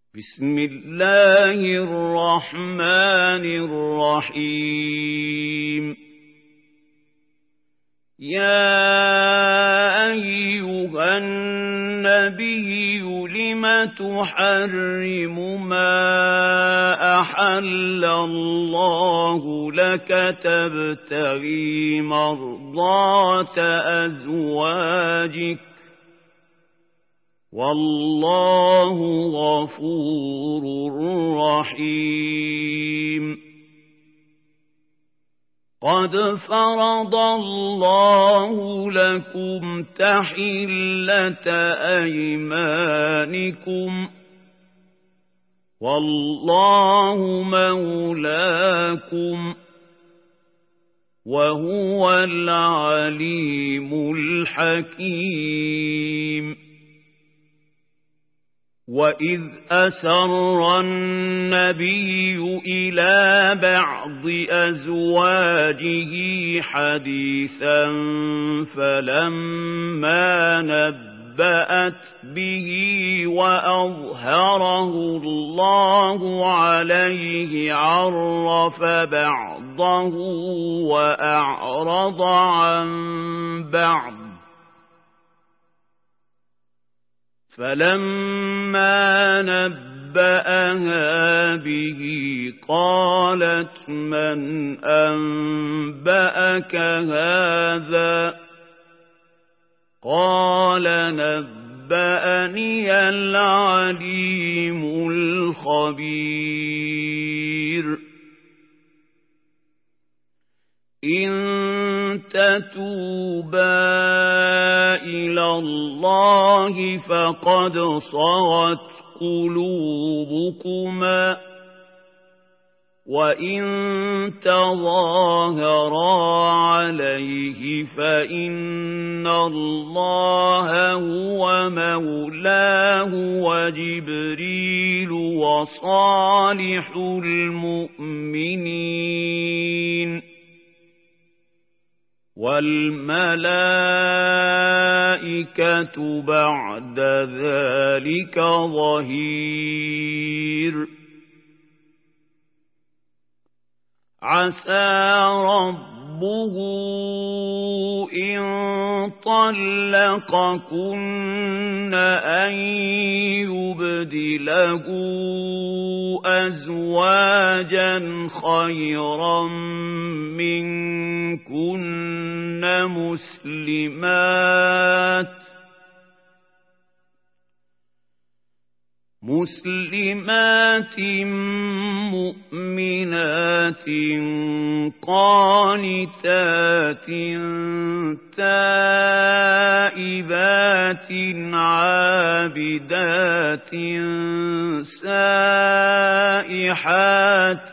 بسم الله الرحمن الرحيم يا أيها النبي لم تحرم ما أحل الله لك تبتغي مرضات أزواجك والله غفور رحيم قد فرض الله لكم تحلة أيمانكم والله مولاكم وهو العليم الحكيم وإذ أسر النبي إلى بعض أزواجه حديثا فلما نبأت به وأظهره الله عليه عرف بعضه وأعرض عن بعض فلما نبأها به قالت من أنبأك هذا قال نبأني العليم الخبير إن تتوبا إلى الله فقد صغت قلوبكما وإن تظاهرا عليه فإن الله هو مولاه وجبريل وصالح المؤمنين والملائكة بعد ذلك ظهير عسى ربه إن طلقكن أن يبدله أزواجا خيرا منكن مسلمات مؤمنات قانتات تائبات عابدات سائحات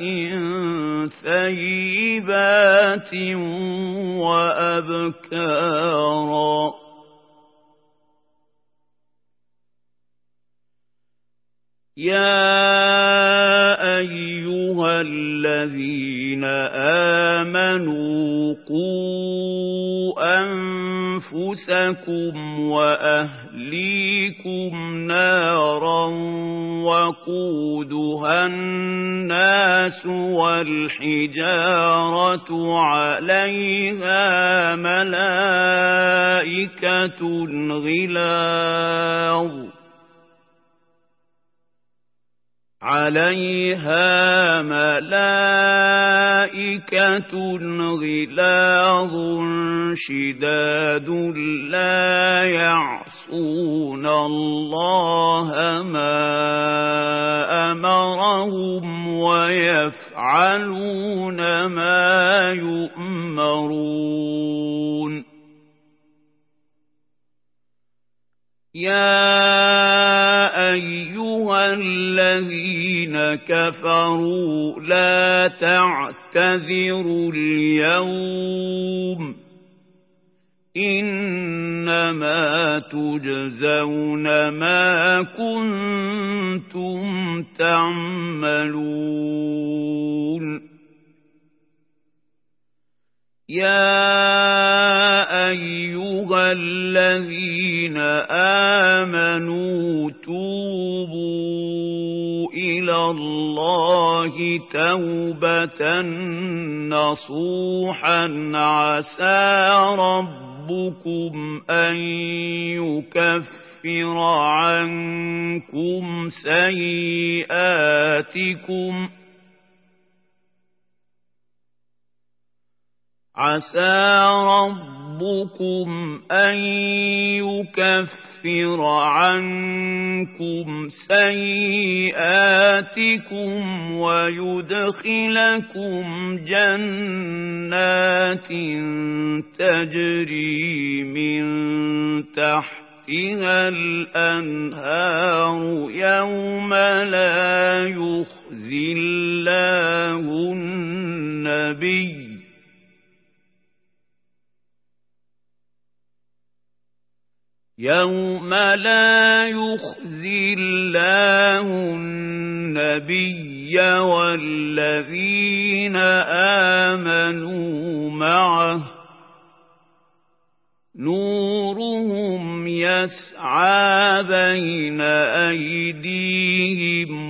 ثيبات وأبكارا يا أيها الذين آمنوا قوا أنفسكم وأهليكم نارا وقودها الناس والحجارة عليها ملائكة غلاظ شداد لا يعصون الله ما أمرهم ويفعلون ما يؤمرون يا أيها الذين كفروا لا تعتذروا اليوم إنما تجزون ما كنتم تعملون يا أيها الذين آمنوا توبوا إلى الله توبة نصوحا عسى ربكم أن يكفر عنكم سيئاتكم ويدخلكم جنات تجري من تحتها الأنهار يوم لا يخزي الله النبي والذين آمنوا معه نورهم يسعى بين أيديهم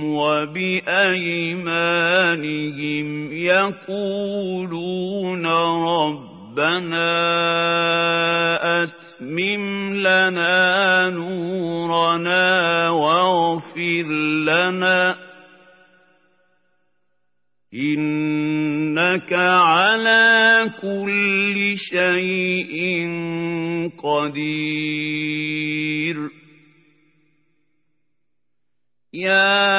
وبأيمانهم يقولون ربنا أتمم لنا نورنا واغفر لنا إنك على كل شيء قدير يا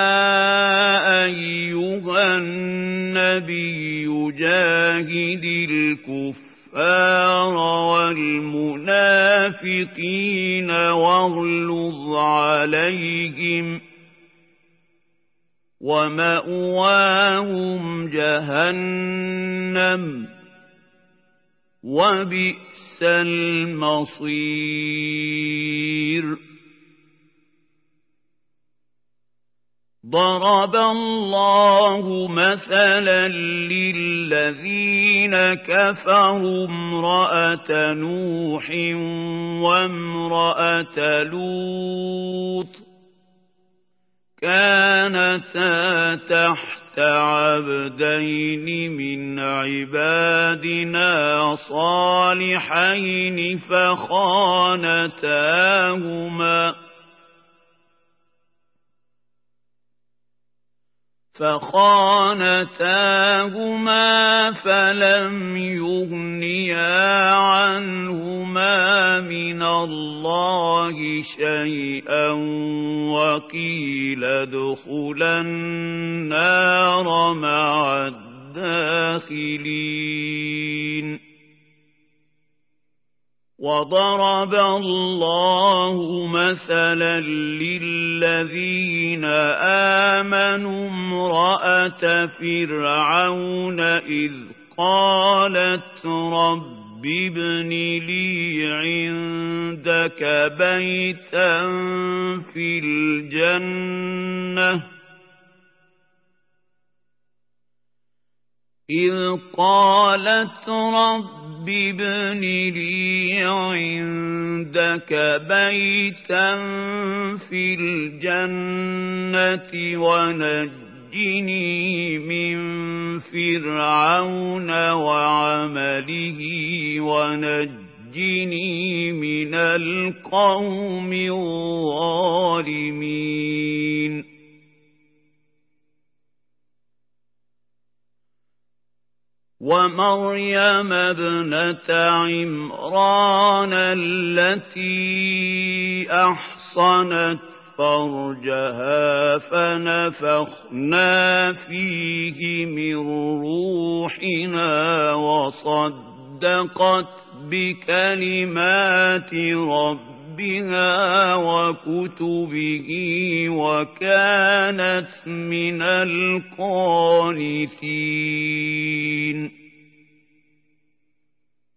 أيها النبي جاهد الكفار والمنافقين واغلظ عليهم ومأواهم جهنم وبئس المصير ضرب الله مثلا للذين كفروا امرأة نوح وامرأة لوط كانتا تحت عبدين من عبادنا صالحين فخانتاهما فلم يغنيا عنهما من الله شيئا وقيل ادخلا النار مع الداخلين وضرب الله مثلا للذين آمنوا امرأة فرعون إذ قالت رب ابن لي عندك بيتا في الجنة ابن لي عندك بيتا في الجنة ونجني من فرعون وعمله ونجني من القوم الظالمين ومريم ابنة عمران التي أحصنت فرجها فنفخنا فيه من روحنا وصدقت بكلمات ربها وكتبه وكانت من القانتين